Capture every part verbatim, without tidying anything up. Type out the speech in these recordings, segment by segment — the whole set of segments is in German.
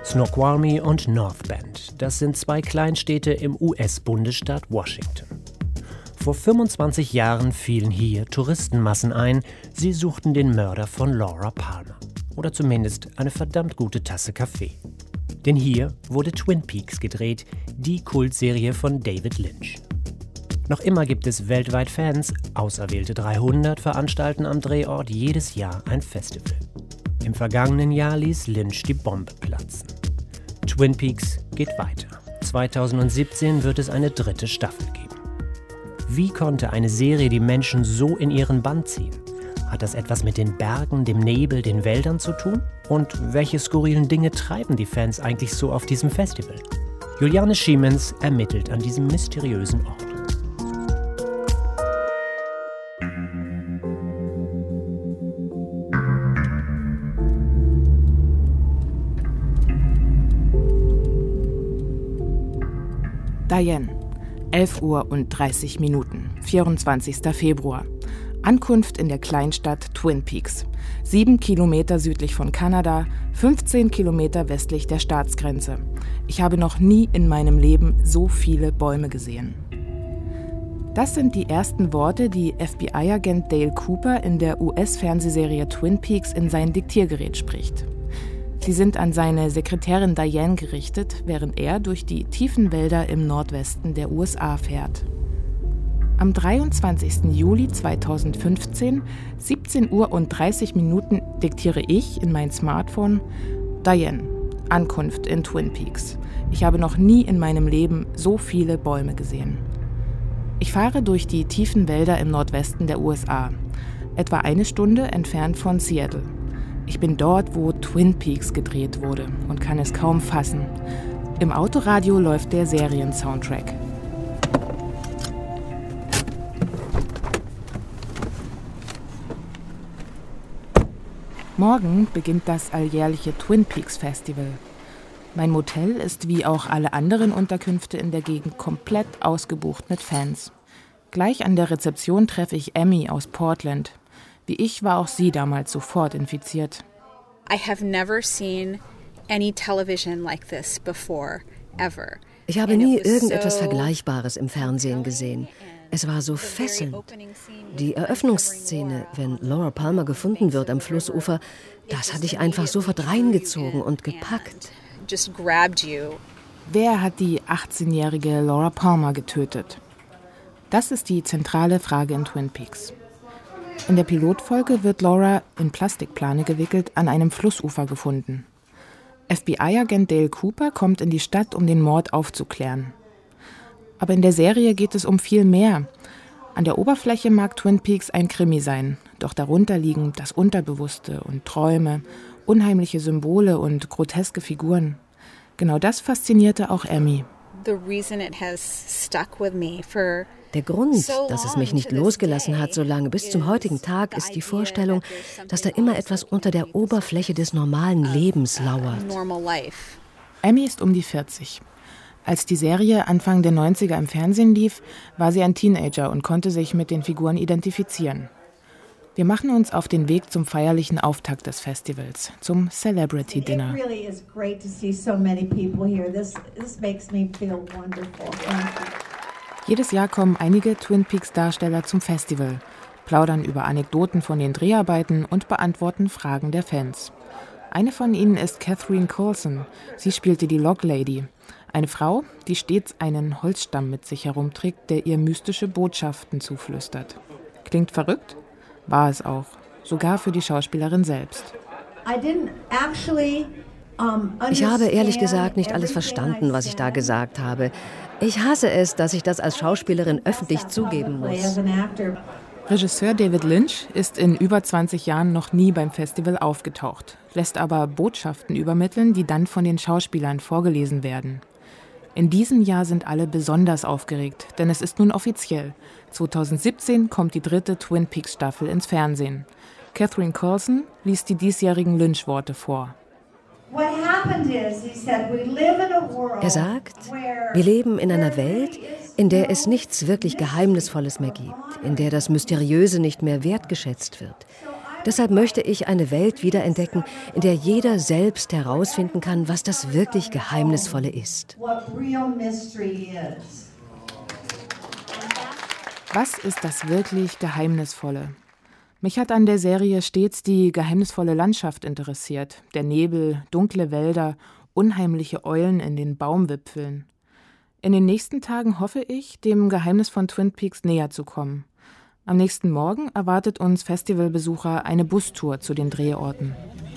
Snoqualmie und North Bend, das sind zwei Kleinstädte im U S-Bundesstaat Washington. Vor fünfundzwanzig Jahren fielen hier Touristenmassen ein. Sie suchten den Mörder von Laura Palmer. Oder zumindest eine verdammt gute Tasse Kaffee. Denn hier wurde Twin Peaks gedreht, die Kultserie von David Lynch. Noch immer gibt es weltweit Fans. Auserwählte dreihundert veranstalten am Drehort jedes Jahr ein Festival. Im vergangenen Jahr ließ Lynch die Bombe platzen. Twin Peaks geht weiter. zweitausendsiebzehn wird es eine dritte Staffel geben. Wie konnte eine Serie die Menschen so in ihren Bann ziehen? Hat das etwas mit den Bergen, dem Nebel, den Wäldern zu tun? Und welche skurrilen Dinge treiben die Fans eigentlich so auf diesem Festival? Juliane Schiemens ermittelt an diesem mysteriösen Ort. Diane, elf Uhr und dreißig Minuten, vierundzwanzigster Februar. Ankunft in der Kleinstadt Twin Peaks. Sieben Kilometer südlich von Kanada, fünfzehn Kilometer westlich der Staatsgrenze. Ich habe noch nie in meinem Leben so viele Bäume gesehen. Das sind die ersten Worte, die F B I-Agent Dale Cooper in der U S-Fernsehserie Twin Peaks in sein Diktiergerät spricht. Sie sind an seine Sekretärin Diane gerichtet, während er durch die tiefen Wälder im Nordwesten der U S A fährt. Am dreiundzwanzigsten Juli zweitausendfünfzehn, siebzehn Uhr und dreißig Minuten, diktiere ich in mein Smartphone: Diane, Ankunft in Twin Peaks. Ich habe noch nie in meinem Leben so viele Bäume gesehen. Ich fahre durch die tiefen Wälder im Nordwesten der U S A, etwa eine Stunde entfernt von Seattle. Ich bin dort, wo Twin Peaks gedreht wurde und kann es kaum fassen. Im Autoradio läuft der Serien-Soundtrack. Morgen beginnt das alljährliche Twin Peaks Festival. Mein Motel ist wie auch alle anderen Unterkünfte in der Gegend komplett ausgebucht mit Fans. Gleich an der Rezeption treffe ich Emmy aus Portland. Wie ich war auch sie damals sofort infiziert. I have never seen any television like this before, ever. Ich habe nie irgendetwas Vergleichbares im Fernsehen gesehen. Es war so fesselnd. Die Eröffnungsszene, wenn Laura Palmer gefunden wird am Flussufer, das hatte ich einfach sofort reingezogen und gepackt. Wer hat die achtzehnjährige Laura Palmer getötet? Das ist die zentrale Frage in Twin Peaks. In der Pilotfolge wird Laura in Plastikplane gewickelt an einem Flussufer gefunden. F B I-Agent Dale Cooper kommt in die Stadt, um den Mord aufzuklären. Aber in der Serie geht es um viel mehr. An der Oberfläche mag Twin Peaks ein Krimi sein, doch darunter liegen das Unterbewusste und Träume, unheimliche Symbole und groteske Figuren. Genau das faszinierte auch Emmy. Der Grund, dass es mich nicht losgelassen hat, so lange bis zum heutigen Tag, ist die Vorstellung, dass da immer etwas unter der Oberfläche des normalen Lebens lauert. Emmy ist um die vierzig. Als die Serie Anfang der neunziger im Fernsehen lief, war sie ein Teenager und konnte sich mit den Figuren identifizieren. Wir machen uns auf den Weg zum feierlichen Auftakt des Festivals, zum Celebrity Dinner. Jedes Jahr kommen einige Twin Peaks-Darsteller zum Festival, plaudern über Anekdoten von den Dreharbeiten und beantworten Fragen der Fans. Eine von ihnen ist Catherine Coulson. Sie spielte die Log Lady, eine Frau, die stets einen Holzstamm mit sich herumträgt, der ihr mystische Botschaften zuflüstert. Klingt verrückt? War es auch, sogar für die Schauspielerin selbst. Ich habe ehrlich gesagt nicht alles verstanden, was ich da gesagt habe. Ich hasse es, dass ich das als Schauspielerin öffentlich zugeben muss. Regisseur David Lynch ist in über zwanzig Jahren noch nie beim Festival aufgetaucht, lässt aber Botschaften übermitteln, die dann von den Schauspielern vorgelesen werden. In diesem Jahr sind alle besonders aufgeregt, denn es ist nun offiziell. zweitausendsiebzehn kommt die dritte Twin Peaks Staffel ins Fernsehen. Catherine Coulson liest die diesjährigen Lynch-Worte vor. Er sagt, wir leben in einer Welt, in der es nichts wirklich Geheimnisvolles mehr gibt, in der das Mysteriöse nicht mehr wertgeschätzt wird. Deshalb möchte ich eine Welt wiederentdecken, in der jeder selbst herausfinden kann, was das wirklich Geheimnisvolle ist. Was ist das wirklich Geheimnisvolle? Mich hat an der Serie stets die geheimnisvolle Landschaft interessiert. Der Nebel, dunkle Wälder, unheimliche Eulen in den Baumwipfeln. In den nächsten Tagen hoffe ich, dem Geheimnis von Twin Peaks näher zu kommen. Am nächsten Morgen erwartet uns Festivalbesucher eine Bustour zu den Drehorten.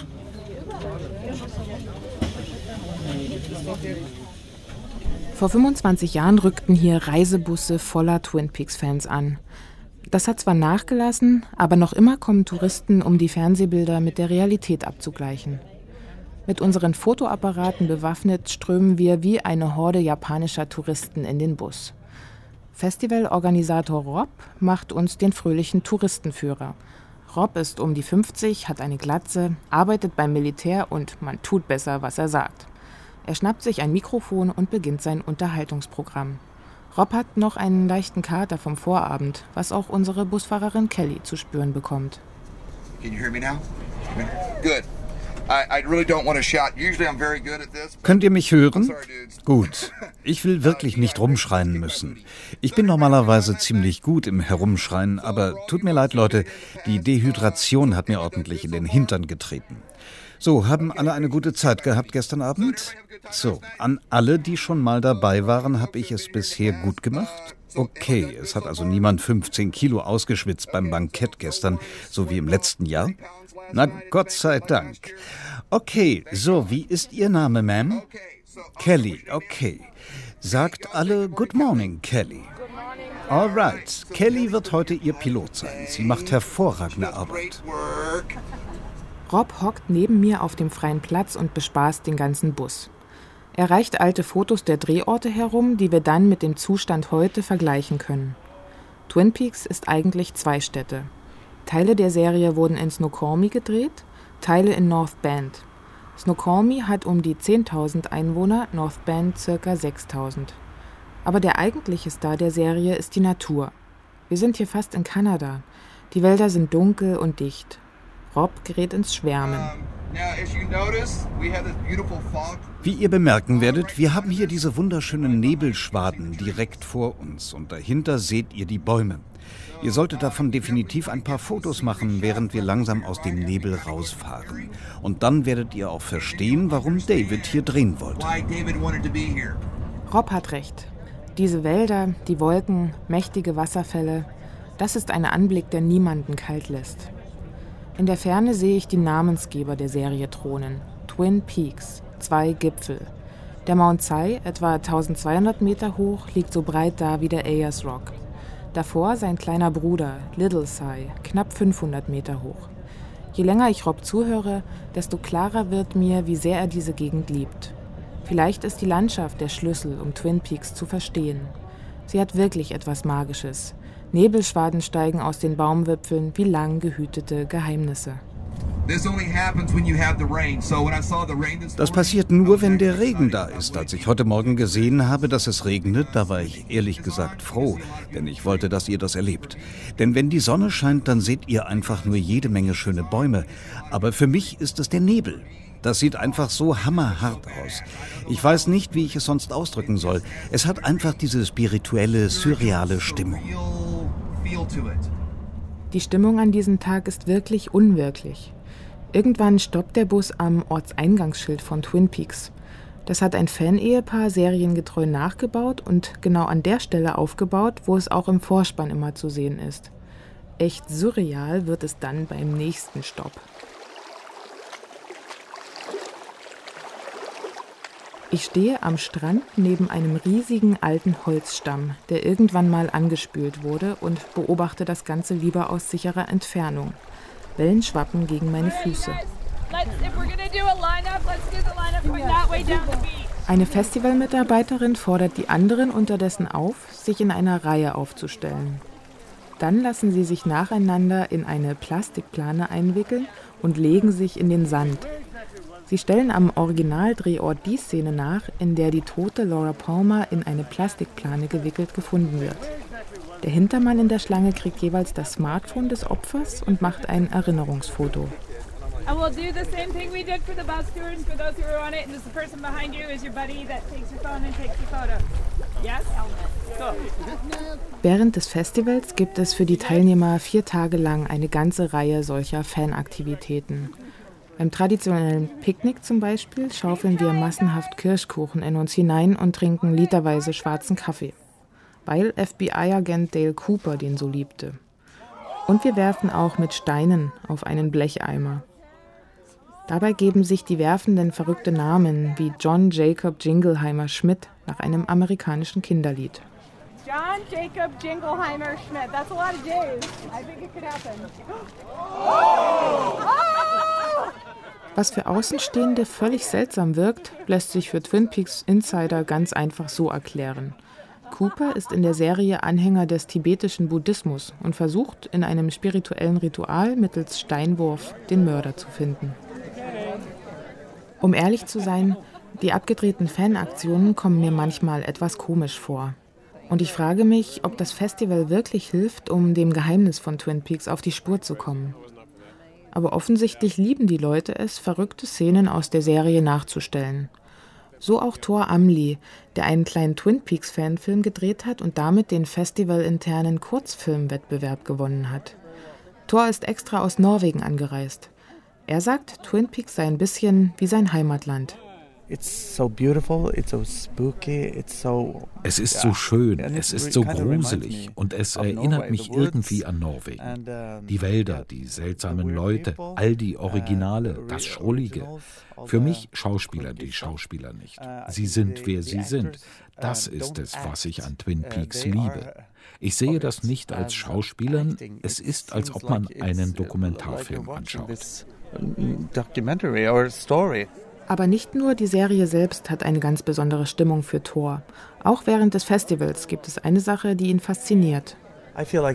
Vor fünfundzwanzig Jahren rückten hier Reisebusse voller Twin Peaks-Fans an. Das hat zwar nachgelassen, aber noch immer kommen Touristen, um die Fernsehbilder mit der Realität abzugleichen. Mit unseren Fotoapparaten bewaffnet strömen wir wie eine Horde japanischer Touristen in den Bus. Festivalorganisator Rob macht uns den fröhlichen Touristenführer. Rob ist um die fünfzig, hat eine Glatze, arbeitet beim Militär und man tut besser, was er sagt. Er schnappt sich ein Mikrofon und beginnt sein Unterhaltungsprogramm. Rob hat noch einen leichten Kater vom Vorabend, was auch unsere Busfahrerin Kelly zu spüren bekommt. Can you hear me now? Good. I, I really don't want to shout. Usually I'm very good at this. Könnt ihr mich hören? Gut. Ich will wirklich nicht rumschreien müssen. Ich bin normalerweise ziemlich gut im Herumschreien, aber tut mir leid, Leute, die Dehydration hat mir ordentlich in den Hintern getreten. So, haben alle eine gute Zeit gehabt gestern Abend? So, an alle, die schon mal dabei waren, habe ich es bisher gut gemacht? Okay, es hat also niemand fünfzehn Kilo ausgeschwitzt beim Bankett gestern, so wie im letzten Jahr? Na, Gott sei Dank. Okay, so, wie ist Ihr Name, Ma'am? Kelly, okay. Sagt alle Good morning, Kelly. Alright, Kelly wird heute Ihr Pilot sein. Sie macht hervorragende Arbeit. Rob hockt neben mir auf dem freien Platz und bespaßt den ganzen Bus. Er reicht alte Fotos der Drehorte herum, die wir dann mit dem Zustand heute vergleichen können. Twin Peaks ist eigentlich zwei Städte. Teile der Serie wurden in Snoqualmie gedreht, Teile in North Bend. Snoqualmie hat um die zehntausend Einwohner, North Bend ca. sechstausend. Aber der eigentliche Star der Serie ist die Natur. Wir sind hier fast in Kanada. Die Wälder sind dunkel und dicht. Rob gerät ins Schwärmen. Wie ihr bemerken werdet, wir haben hier diese wunderschönen Nebelschwaden direkt vor uns und dahinter seht ihr die Bäume. Ihr solltet davon definitiv ein paar Fotos machen, während wir langsam aus dem Nebel rausfahren. Und dann werdet ihr auch verstehen, warum David hier drehen wollte. Rob hat recht. Diese Wälder, die Wolken, mächtige Wasserfälle, das ist ein Anblick, der niemanden kalt lässt. In der Ferne sehe ich die Namensgeber der Serie thronen. Twin Peaks, zwei Gipfel. Der Mount Si, etwa eintausendzweihundert Meter hoch, liegt so breit da wie der Ayers Rock. Davor sein kleiner Bruder, Little Si, knapp fünfhundert Meter hoch. Je länger ich Rob zuhöre, desto klarer wird mir, wie sehr er diese Gegend liebt. Vielleicht ist die Landschaft der Schlüssel, um Twin Peaks zu verstehen. Sie hat wirklich etwas Magisches. Nebelschwaden steigen aus den Baumwipfeln wie lang gehütete Geheimnisse. Das passiert nur, wenn der Regen da ist. Als ich heute Morgen gesehen habe, dass es regnet, da war ich ehrlich gesagt froh, denn ich wollte, dass ihr das erlebt. Denn wenn die Sonne scheint, dann seht ihr einfach nur jede Menge schöne Bäume. Aber für mich ist es der Nebel. Das sieht einfach so hammerhart aus. Ich weiß nicht, wie ich es sonst ausdrücken soll. Es hat einfach diese spirituelle, surreale Stimmung. Die Stimmung an diesem Tag ist wirklich unwirklich. Irgendwann stoppt der Bus am Ortseingangsschild von Twin Peaks. Das hat ein Fan-Ehepaar seriengetreu nachgebaut und genau an der Stelle aufgebaut, wo es auch im Vorspann immer zu sehen ist. Echt surreal wird es dann beim nächsten Stopp. Ich stehe am Strand neben einem riesigen alten Holzstamm, der irgendwann mal angespült wurde, und beobachte das Ganze lieber aus sicherer Entfernung. Wellen schwappen gegen meine Füße. Eine Festivalmitarbeiterin fordert die anderen unterdessen auf, sich in einer Reihe aufzustellen. Dann lassen sie sich nacheinander in eine Plastikplane einwickeln und legen sich in den Sand. Sie stellen am Originaldrehort die Szene nach, in der die tote Laura Palmer in eine Plastikplane gewickelt gefunden wird. Der Hintermann in der Schlange kriegt jeweils das Smartphone des Opfers und macht ein Erinnerungsfoto. And we'll do the same thing we did for the bus tours, for those who were on it, and this the person behind you is your buddy that takes your phone and takes your photo. Yes? Cool. Während des Festivals gibt es für die Teilnehmer vier Tage lang eine ganze Reihe solcher Fanaktivitäten. Beim traditionellen Picknick zum Beispiel schaufeln wir massenhaft Kirschkuchen in uns hinein und trinken literweise schwarzen Kaffee, weil F B I-Agent Dale Cooper den so liebte. Und wir werfen auch mit Steinen auf einen Blecheimer. Dabei geben sich die Werfenden verrückte Namen wie John Jacob Jingleheimer Schmidt nach einem amerikanischen Kinderlied. John Jacob Jingleheimer Schmidt. That's a lot of J's. I think it could happen. Was für Außenstehende völlig seltsam wirkt, lässt sich für Twin Peaks Insider ganz einfach so erklären. Cooper ist in der Serie Anhänger des tibetischen Buddhismus und versucht, in einem spirituellen Ritual mittels Steinwurf den Mörder zu finden. Um ehrlich zu sein, die abgedrehten Fanaktionen kommen mir manchmal etwas komisch vor. Und ich frage mich, ob das Festival wirklich hilft, um dem Geheimnis von Twin Peaks auf die Spur zu kommen. Aber offensichtlich lieben die Leute es, verrückte Szenen aus der Serie nachzustellen. So auch Thor Amli, der einen kleinen Twin Peaks-Fanfilm gedreht hat und damit den festivalinternen Kurzfilmwettbewerb gewonnen hat. Thor ist extra aus Norwegen angereist. Er sagt, Twin Peaks sei ein bisschen wie sein Heimatland. It's so beautiful, it's so spooky, it's so, es ist so schön, es ist so gruselig und es erinnert mich irgendwie an Norwegen. Die Wälder, die seltsamen Leute, all die Originale, das Schrullige. Für mich Schauspieler die Schauspieler nicht. Sie sind, wer sie sind. Das ist es, was ich an Twin Peaks liebe. Ich sehe das nicht als Schauspielern, es ist, als ob man einen Dokumentarfilm anschaut. Aber nicht nur die Serie selbst hat eine ganz besondere Stimmung für Thor. Auch während des Festivals gibt es eine Sache, die ihn fasziniert. Ich glaube,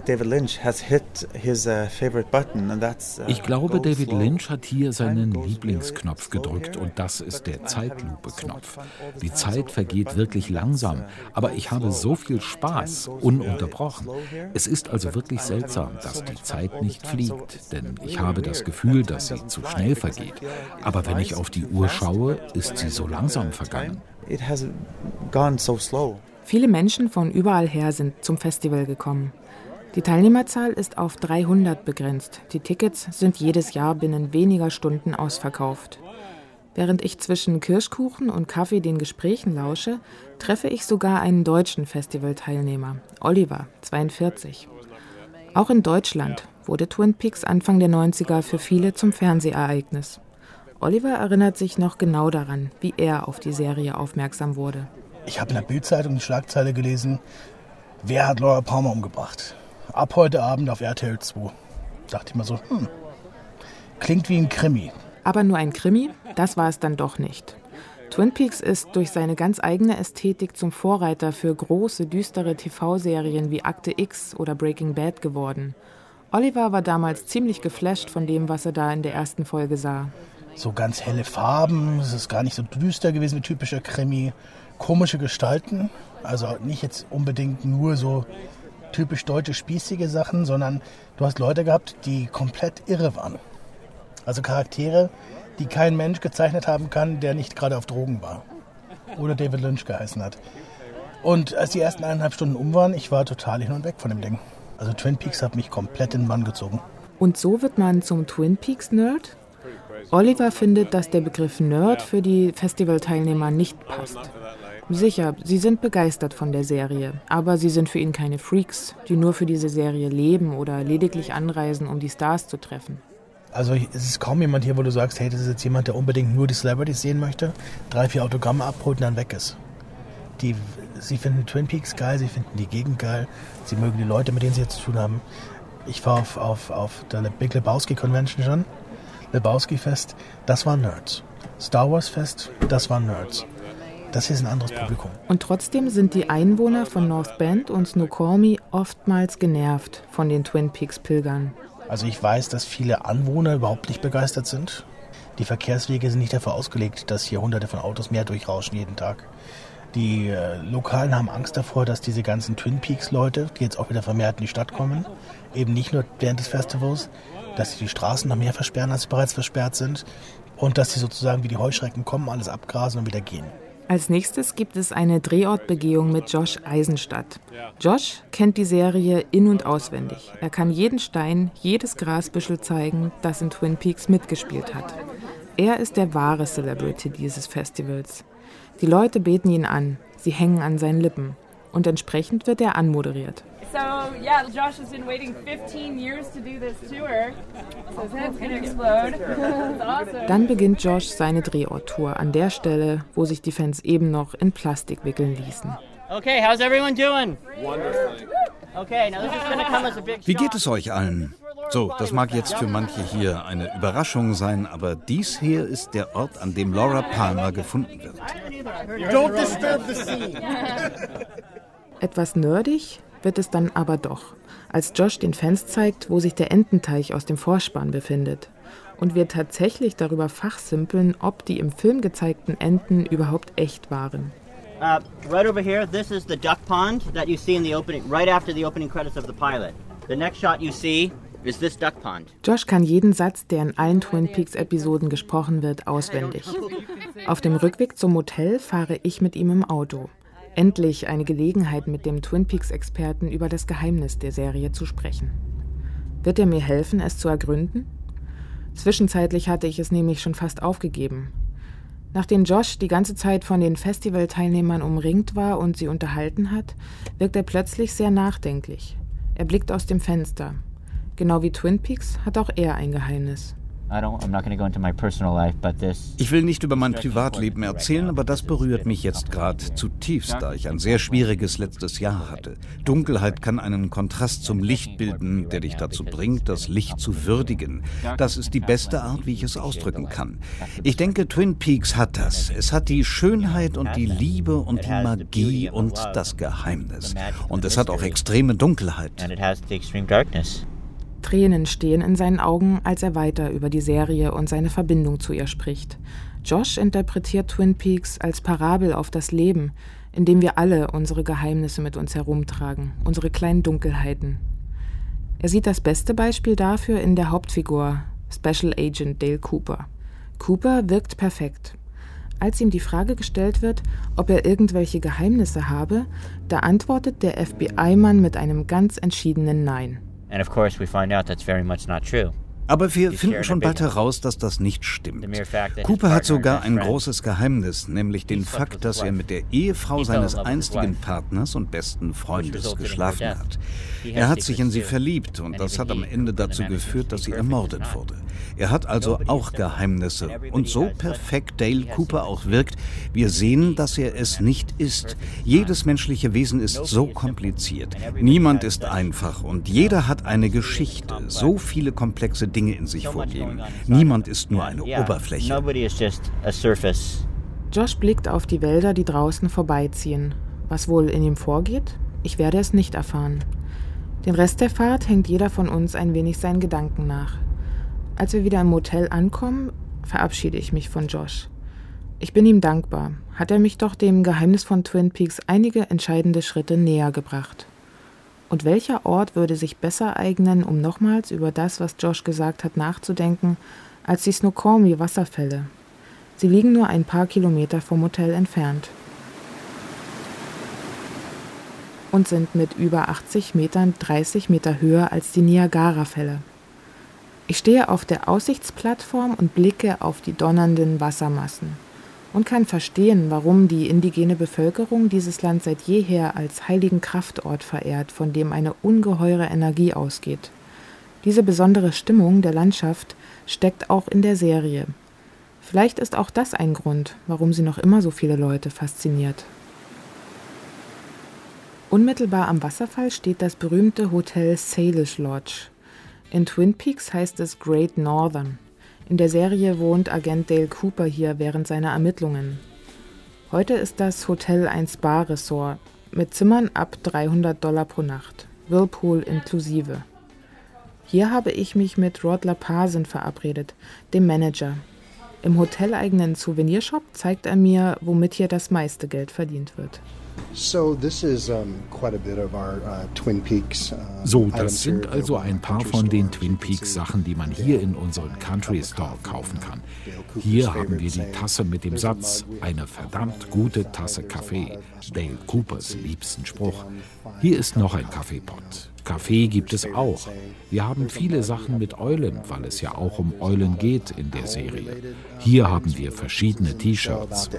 David Lynch hat hier seinen Lieblingsknopf gedrückt und das ist der Zeitlupe-Knopf. Die Zeit vergeht wirklich langsam, aber ich habe so viel Spaß, ununterbrochen. Es ist also wirklich seltsam, dass die Zeit nicht fliegt, denn ich habe das Gefühl, dass sie zu schnell vergeht. Aber wenn ich auf die Uhr schaue, ist sie so langsam vergangen. Viele Menschen von überall her sind zum Festival gekommen. Die Teilnehmerzahl ist auf dreihundert begrenzt. Die Tickets sind jedes Jahr binnen weniger Stunden ausverkauft. Während ich zwischen Kirschkuchen und Kaffee den Gesprächen lausche, treffe ich sogar einen deutschen Festivalteilnehmer, Oliver, zweiundvierzig. Auch in Deutschland wurde Twin Peaks Anfang der neunziger für viele zum Fernsehereignis. Oliver erinnert sich noch genau daran, wie er auf die Serie aufmerksam wurde. Ich habe in der Bild-Zeitung die Schlagzeile gelesen, wer hat Laura Palmer umgebracht? Ab heute Abend auf R T L zwei. Dachte ich mal so, hm, klingt wie ein Krimi. Aber nur ein Krimi, das war es dann doch nicht. Twin Peaks ist durch seine ganz eigene Ästhetik zum Vorreiter für große, düstere T V-Serien wie Akte X oder Breaking Bad geworden. Oliver war damals ziemlich geflasht von dem, was er da in der ersten Folge sah. So ganz helle Farben, es ist gar nicht so düster gewesen wie typischer Krimi. Komische Gestalten, also nicht jetzt unbedingt nur so typisch deutsche spießige Sachen, sondern du hast Leute gehabt, die komplett irre waren. Also Charaktere, die kein Mensch gezeichnet haben kann, der nicht gerade auf Drogen war oder David Lynch geheißen hat. Und als die ersten eineinhalb Stunden um waren, ich war total hin und weg von dem Ding. Also Twin Peaks hat mich komplett in den Bann gezogen. Und so wird man zum Twin Peaks-Nerd? Oliver findet, dass der Begriff Nerd für die Festivalteilnehmer nicht passt. Sicher, sie sind begeistert von der Serie, aber sie sind für ihn keine Freaks, die nur für diese Serie leben oder lediglich anreisen, um die Stars zu treffen. Also es ist kaum jemand hier, wo du sagst, hey, das ist jetzt jemand, der unbedingt nur die Celebrities sehen möchte, drei, vier Autogramme abholt und dann weg ist. Die, sie finden Twin Peaks geil, sie finden die Gegend geil, sie mögen die Leute, mit denen sie jetzt zu tun haben. Ich war auf, auf, auf der Big Lebowski Convention schon, Lebowski Fest, das waren Nerds. Star Wars Fest, das waren Nerds. Das hier ist ein anderes Publikum. Und trotzdem sind die Einwohner von North Bend und Snoqualmie oftmals genervt von den Twin Peaks-Pilgern. Also ich weiß, dass viele Anwohner überhaupt nicht begeistert sind. Die Verkehrswege sind nicht dafür ausgelegt, dass hier hunderte von Autos mehr durchrauschen jeden Tag. Die äh, Lokalen haben Angst davor, dass diese ganzen Twin Peaks-Leute, die jetzt auch wieder vermehrt in die Stadt kommen, eben nicht nur während des Festivals, dass sie die Straßen noch mehr versperren, als sie bereits versperrt sind und dass sie sozusagen wie die Heuschrecken kommen, alles abgrasen und wieder gehen. Als nächstes gibt es eine Drehortbegehung mit Josh Eisenstadt. Josh kennt die Serie in- und auswendig. Er kann jeden Stein, jedes Grasbüschel zeigen, das in Twin Peaks mitgespielt hat. Er ist der wahre Celebrity dieses Festivals. Die Leute beten ihn an, sie hängen an seinen Lippen. Und entsprechend wird er anmoderiert. So, yeah, Josh has been waiting fifteen years to do this tour. So his head's gonna explode. That's awesome. Dann beginnt Josh seine Drehorttour an der Stelle, wo sich die Fans eben noch in Plastik wickeln ließen. Okay, how's everyone doing? Wonderful. Okay, now this is gonna come as a big Wie geht es euch allen? So, das mag jetzt für manche hier eine Überraschung sein, aber dies hier ist der Ort, an dem Laura Palmer gefunden wird. Don't disturb the scene. Etwas nerdig wird es dann aber doch, als Josh den Fans zeigt, wo sich der Ententeich aus dem Vorspann befindet. Und wir tatsächlich darüber fachsimpeln, ob die im Film gezeigten Enten überhaupt echt waren. Uh, right over here, this is the duck pond that you see in the opening, right after the opening credits of the pilot. The next shot you see is this duck pond. Josh kann jeden Satz, der in allen Twin Peaks-Episoden gesprochen wird, auswendig. Auf dem Rückweg zum Hotel fahre ich mit ihm im Auto. Endlich eine Gelegenheit, mit dem Twin Peaks-Experten über das Geheimnis der Serie zu sprechen. Wird er mir helfen, es zu ergründen? Zwischenzeitlich hatte ich es nämlich schon fast aufgegeben. Nachdem Josh die ganze Zeit von den Festivalteilnehmern umringt war und sie unterhalten hat, wirkt er plötzlich sehr nachdenklich. Er blickt aus dem Fenster. Genau wie Twin Peaks hat auch er ein Geheimnis. Ich will nicht über mein Privatleben erzählen, aber das berührt mich jetzt gerade zutiefst, da ich ein sehr schwieriges letztes Jahr hatte. Dunkelheit kann einen Kontrast zum Licht bilden, der dich dazu bringt, das Licht zu würdigen. Das ist die beste Art, wie ich es ausdrücken kann. Ich denke, Twin Peaks hat das. Es hat die Schönheit und die Liebe und die Magie und das Geheimnis. Und es hat auch extreme Dunkelheit. Tränen stehen in seinen Augen, als er weiter über die Serie und seine Verbindung zu ihr spricht. Josh interpretiert Twin Peaks als Parabel auf das Leben, in dem wir alle unsere Geheimnisse mit uns herumtragen, unsere kleinen Dunkelheiten. Er sieht das beste Beispiel dafür in der Hauptfigur, Special Agent Dale Cooper. Cooper wirkt perfekt. Als ihm die Frage gestellt wird, ob er irgendwelche Geheimnisse habe, da antwortet der F B I-Mann mit einem ganz entschiedenen Nein. And of course we find out that's very much not true. Aber wir finden schon bald heraus, dass das nicht stimmt. Cooper hat sogar ein großes Geheimnis, nämlich den Fakt, dass er mit der Ehefrau seines einstigen Partners und besten Freundes geschlafen hat. Er hat sich in sie verliebt und das hat am Ende dazu geführt, dass sie ermordet wurde. Er hat also auch Geheimnisse. Und so perfekt Dale Cooper auch wirkt, wir sehen, dass er es nicht ist. Jedes menschliche Wesen ist so kompliziert. Niemand ist einfach und jeder hat eine Geschichte. So viele komplexe Dinge in sich vorgehen. Niemand ist nur eine Oberfläche. Josh blickt auf die Wälder, die draußen vorbeiziehen. Was wohl in ihm vorgeht? Ich werde es nicht erfahren. Den Rest der Fahrt hängt jeder von uns ein wenig seinen Gedanken nach. Als wir wieder im Motel ankommen, verabschiede ich mich von Josh. Ich bin ihm dankbar. Hat er mich doch dem Geheimnis von Twin Peaks einige entscheidende Schritte näher gebracht. Und welcher Ort würde sich besser eignen, um nochmals über das, was Josh gesagt hat, nachzudenken, als die Snoqualmie-Wasserfälle? Sie liegen nur ein paar Kilometer vom Hotel entfernt und sind mit über achtzig Metern dreißig Meter höher als die Niagara-Fälle. Ich stehe auf der Aussichtsplattform und blicke auf die donnernden Wassermassen und kann verstehen, warum die indigene Bevölkerung dieses Land seit jeher als heiligen Kraftort verehrt, von dem eine ungeheure Energie ausgeht. Diese besondere Stimmung der Landschaft steckt auch in der Serie. Vielleicht ist auch das ein Grund, warum sie noch immer so viele Leute fasziniert. Unmittelbar am Wasserfall steht das berühmte Hotel Salish Lodge. In Twin Peaks heißt es Great Northern. In der Serie wohnt Agent Dale Cooper hier während seiner Ermittlungen. Heute ist das Hotel ein Spa-Resort mit Zimmern ab dreihundert Dollar pro Nacht, Whirlpool inklusive. Hier habe ich mich mit Rod Laparson verabredet, dem Manager. Im hoteleigenen Souvenirshop zeigt er mir, womit hier das meiste Geld verdient wird. So, this is um, quite a bit of our uh, Twin Peaks. Uh, so, das sind also ein paar von den Twin Peaks Sachen, die man hier in unserem Country Store kaufen kann. Hier haben wir die Tasse mit dem Satz, eine verdammt gute Tasse Kaffee, Dale Coopers liebsten Spruch. Hier ist noch ein Kaffeepot. Kaffee gibt es auch. Wir haben viele Sachen mit Eulen, weil es ja auch um Eulen geht in der Serie. Hier haben wir verschiedene T-Shirts.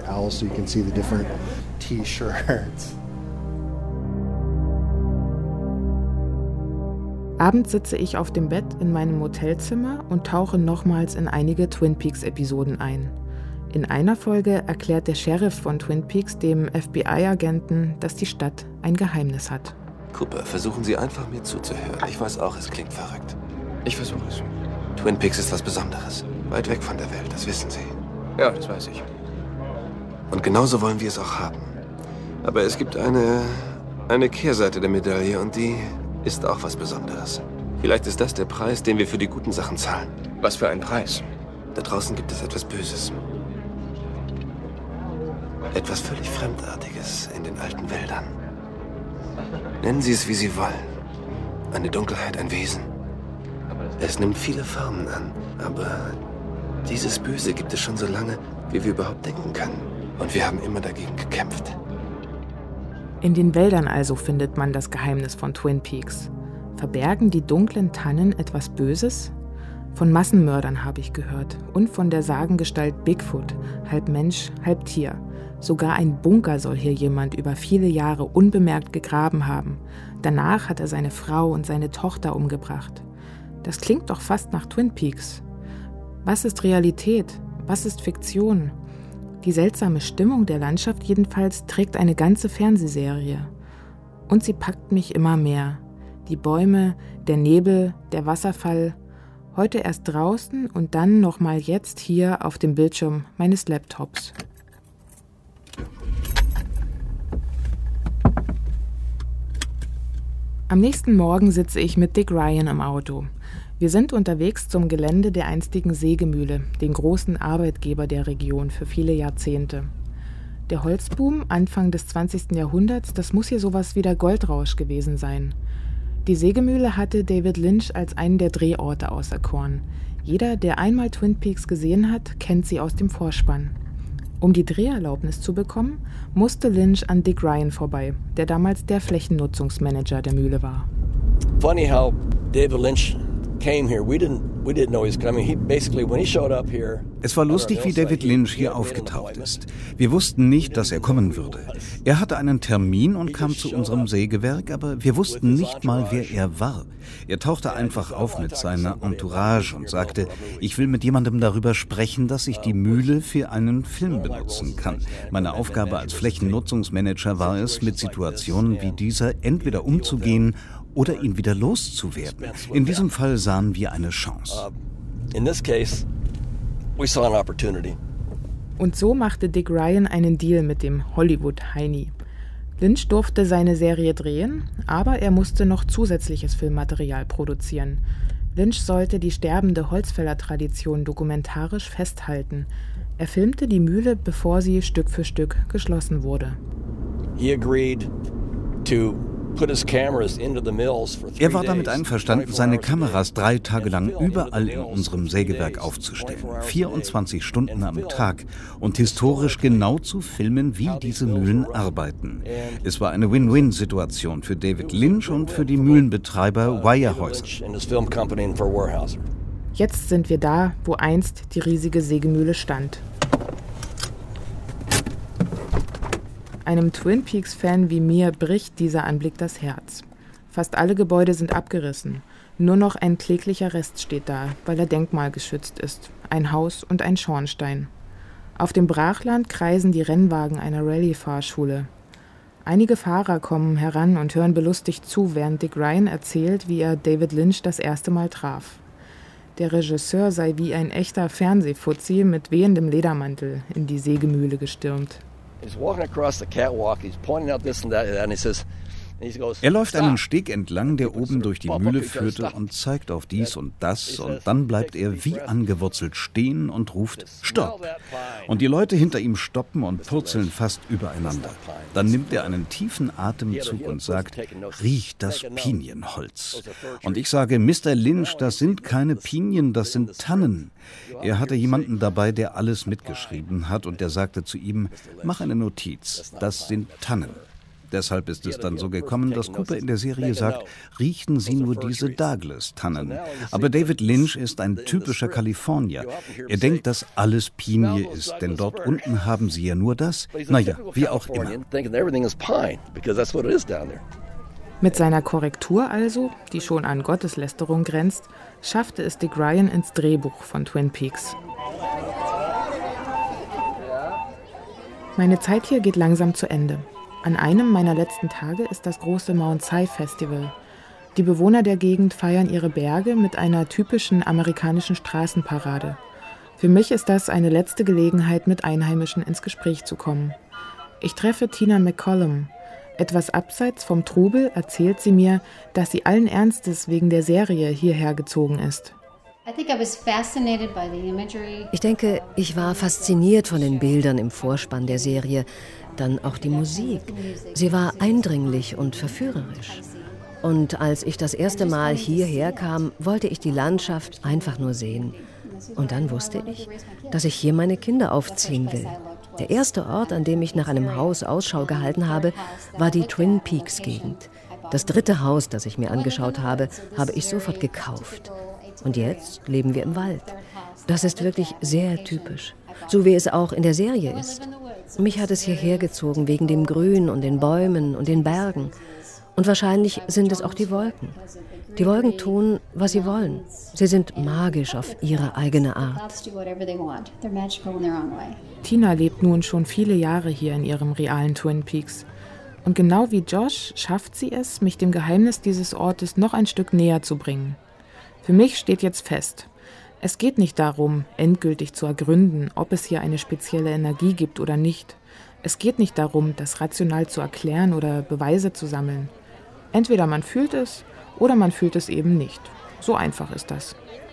Abends sitze ich auf dem Bett in meinem Hotelzimmer und tauche nochmals in einige Twin Peaks-Episoden ein. In einer Folge erklärt der Sheriff von Twin Peaks dem F B I-Agenten, dass die Stadt ein Geheimnis hat. Cooper, versuchen Sie einfach, mir zuzuhören. Ich weiß auch, es klingt verrückt. Ich versuche es. Twin Peaks ist was Besonderes. Weit weg von der Welt, das wissen Sie. Ja, das weiß ich. Und genauso wollen wir es auch haben. Aber es gibt eine, eine Kehrseite der Medaille und die ist auch was Besonderes. Vielleicht ist das der Preis, den wir für die guten Sachen zahlen. Was für ein Preis? Da draußen gibt es etwas Böses. Etwas völlig Fremdartiges in den alten Wäldern. Nennen Sie es, wie Sie wollen. Eine Dunkelheit, ein Wesen. Es nimmt viele Formen an, aber dieses Böse gibt es schon so lange, wie wir überhaupt denken können. Und wir haben immer dagegen gekämpft. In den Wäldern also findet man das Geheimnis von Twin Peaks. Verbergen die dunklen Tannen etwas Böses? Von Massenmördern habe ich gehört und von der Sagengestalt Bigfoot, halb Mensch, halb Tier. Sogar ein Bunker soll hier jemand über viele Jahre unbemerkt gegraben haben. Danach hat er seine Frau und seine Tochter umgebracht. Das klingt doch fast nach Twin Peaks. Was ist Realität? Was ist Fiktion? Die seltsame Stimmung der Landschaft jedenfalls trägt eine ganze Fernsehserie. Und sie packt mich immer mehr. Die Bäume, der Nebel, der Wasserfall. Heute erst draußen und dann nochmal jetzt hier auf dem Bildschirm meines Laptops. Am nächsten Morgen sitze ich mit Dick Ryan im Auto. Wir sind unterwegs zum Gelände der einstigen Sägemühle, den großen Arbeitgeber der Region für viele Jahrzehnte. Der Holzboom Anfang des zwanzigsten Jahrhunderts, das muss hier sowas wie der Goldrausch gewesen sein. Die Sägemühle hatte David Lynch als einen der Drehorte auserkoren. Jeder, der einmal Twin Peaks gesehen hat, kennt sie aus dem Vorspann. Um die Dreherlaubnis zu bekommen, musste Lynch an Dick Ryan vorbei, der damals der Flächennutzungsmanager der Mühle war. Funny how David Lynch came here. We didn't we didn't know he was coming. He basically when he showed up here. Es war lustig, wie David Lynch hier aufgetaucht ist. Wir wussten nicht, dass er kommen würde. Er hatte einen Termin und kam zu unserem Sägewerk, aber wir wussten nicht mal, wer er war. Er tauchte einfach auf mit seiner Entourage und sagte, ich will mit jemandem darüber sprechen, dass ich die Mühle für einen Film benutzen kann. Meine Aufgabe als Flächennutzungsmanager war es, mit Situationen wie dieser entweder umzugehen oder ihn wieder loszuwerden. In diesem Fall sahen wir eine Chance. In this case, we saw an opportunity. Und so machte Dick Ryan einen Deal mit dem Hollywood-Heini. Lynch durfte seine Serie drehen, aber er musste noch zusätzliches Filmmaterial produzieren. Lynch sollte die sterbende Holzfällertradition dokumentarisch festhalten. Er filmte die Mühle, bevor sie Stück für Stück geschlossen wurde. He agreed to Er war damit einverstanden, seine Kameras drei Tage lang überall in unserem Sägewerk aufzustellen, vierundzwanzig Stunden am Tag, und historisch genau zu filmen, wie diese Mühlen arbeiten. Es war eine Win-Win-Situation für David Lynch und für die Mühlenbetreiber Weyerhaeuser. Jetzt sind wir da, wo einst die riesige Sägemühle stand. Einem Twin Peaks-Fan wie mir bricht dieser Anblick das Herz. Fast alle Gebäude sind abgerissen. Nur noch ein kläglicher Rest steht da, weil er denkmalgeschützt ist. Ein Haus und ein Schornstein. Auf dem Brachland kreisen die Rennwagen einer Rallye-Fahrschule. Einige Fahrer kommen heran und hören belustigt zu, während Dick Ryan erzählt, wie er David Lynch das erste Mal traf. Der Regisseur sei wie ein echter Fernsehfuzzi mit wehendem Ledermantel in die Sägemühle gestürmt. He's walking across the catwalk, he's pointing out this and that, and he says, Er läuft einen Steg entlang, der oben durch die Mühle führte und zeigt auf dies und das und dann bleibt er wie angewurzelt stehen und ruft Stopp. Und die Leute hinter ihm stoppen und purzeln fast übereinander. Dann nimmt er einen tiefen Atemzug und sagt, riecht das Pinienholz. Und ich sage, Mister Lynch, das sind keine Pinien, das sind Tannen. Er hatte jemanden dabei, der alles mitgeschrieben hat und der sagte zu ihm, mach eine Notiz, das sind Tannen. Deshalb ist es dann so gekommen, dass Cooper in der Serie sagt, riechen Sie nur diese Douglas-Tannen. Aber David Lynch ist ein typischer Kalifornier. Er denkt, dass alles Pinie ist, denn dort unten haben Sie ja nur das. Naja, wie auch immer. Mit seiner Korrektur also, die schon an Gotteslästerung grenzt, schaffte es Dick Ryan ins Drehbuch von Twin Peaks. Meine Zeit hier geht langsam zu Ende. An einem meiner letzten Tage ist das große Mount Si Festival. Die Bewohner der Gegend feiern ihre Berge mit einer typischen amerikanischen Straßenparade. Für mich ist das eine letzte Gelegenheit, mit Einheimischen ins Gespräch zu kommen. Ich treffe Tina McCollum. Etwas abseits vom Trubel erzählt sie mir, dass sie allen Ernstes wegen der Serie hierher gezogen ist. Ich denke, ich war fasziniert von den Bildern im Vorspann der Serie. Dann auch die Musik. Sie war eindringlich und verführerisch. Und als ich das erste Mal hierher kam, wollte ich die Landschaft einfach nur sehen. Und dann wusste ich, dass ich hier meine Kinder aufziehen will. Der erste Ort, an dem ich nach einem Haus Ausschau gehalten habe, war die Twin Peaks-Gegend. Das dritte Haus, das ich mir angeschaut habe, habe ich sofort gekauft. Und jetzt leben wir im Wald. Das ist wirklich sehr typisch, so wie es auch in der Serie ist. Mich hat es hierher gezogen wegen dem Grün und den Bäumen und den Bergen. Und wahrscheinlich sind es auch die Wolken. Die Wolken tun, was sie wollen. Sie sind magisch auf ihre eigene Art. Tina lebt nun schon viele Jahre hier in ihrem realen Twin Peaks. Und genau wie Josh schafft sie es, mich dem Geheimnis dieses Ortes noch ein Stück näher zu bringen. Für mich steht jetzt fest: Es geht nicht darum, endgültig zu ergründen, ob es hier eine spezielle Energie gibt oder nicht. Es geht nicht darum, das rational zu erklären oder Beweise zu sammeln. Entweder man fühlt es oder man fühlt es eben nicht. So einfach ist das.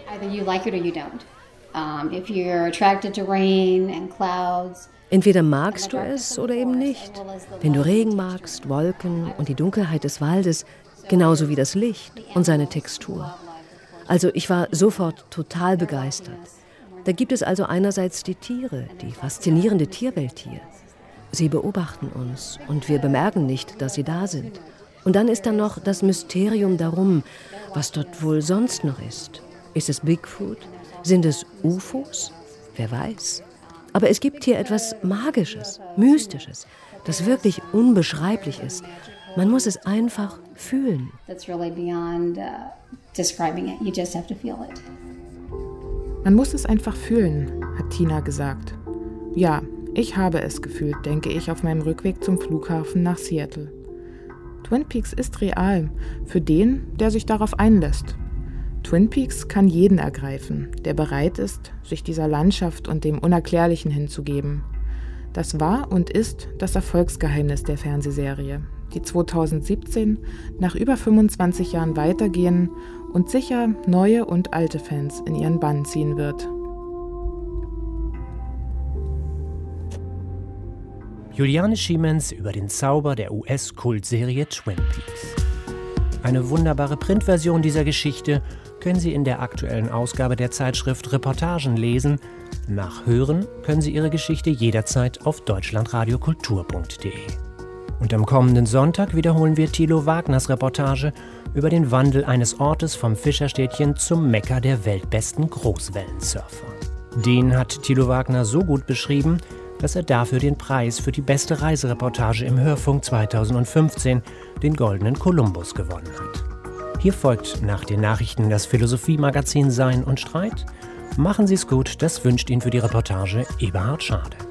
Entweder magst du es oder eben nicht. Wenn du Regen magst, Wolken und die Dunkelheit des Waldes, genauso wie das Licht und seine Textur. Also ich war sofort total begeistert. Da gibt es also einerseits die Tiere, die faszinierende Tierwelt hier. Sie beobachten uns und wir bemerken nicht, dass sie da sind. Und dann ist da noch das Mysterium darum, was dort wohl sonst noch ist. Ist es Bigfoot? Sind es U F Os? Wer weiß. Aber es gibt hier etwas Magisches, Mystisches, das wirklich unbeschreiblich ist. Man muss es einfach fühlen. Man muss es einfach fühlen, hat Tina gesagt. Ja, ich habe es gefühlt, denke ich, auf meinem Rückweg zum Flughafen nach Seattle. Twin Peaks ist real, für den, der sich darauf einlässt. Twin Peaks kann jeden ergreifen, der bereit ist, sich dieser Landschaft und dem Unerklärlichen hinzugeben. Das war und ist das Erfolgsgeheimnis der Fernsehserie, die zweitausendsiebzehn nach über fünfundzwanzig Jahren weitergehen und sicher neue und alte Fans in ihren Bann ziehen wird. Juliane Schiemens über den Zauber der U S-Kultserie Twin Peaks. Eine wunderbare Printversion dieser Geschichte können Sie in der aktuellen Ausgabe der Zeitschrift Reportagen lesen. Nachhören können Sie Ihre Geschichte jederzeit auf deutschlandradiokultur punkt de. Und am kommenden Sonntag wiederholen wir Thilo Wagners Reportage über den Wandel eines Ortes vom Fischerstädtchen zum Mekka der weltbesten Großwellensurfer. Den hat Thilo Wagner so gut beschrieben, dass er dafür den Preis für die beste Reisereportage im Hörfunk zweitausendfünfzehn, den Goldenen Kolumbus, gewonnen hat. Hier folgt nach den Nachrichten das Philosophie-Magazin Sein und Streit. Machen Sie es gut, das wünscht Ihnen für die Reportage Eberhard Schade.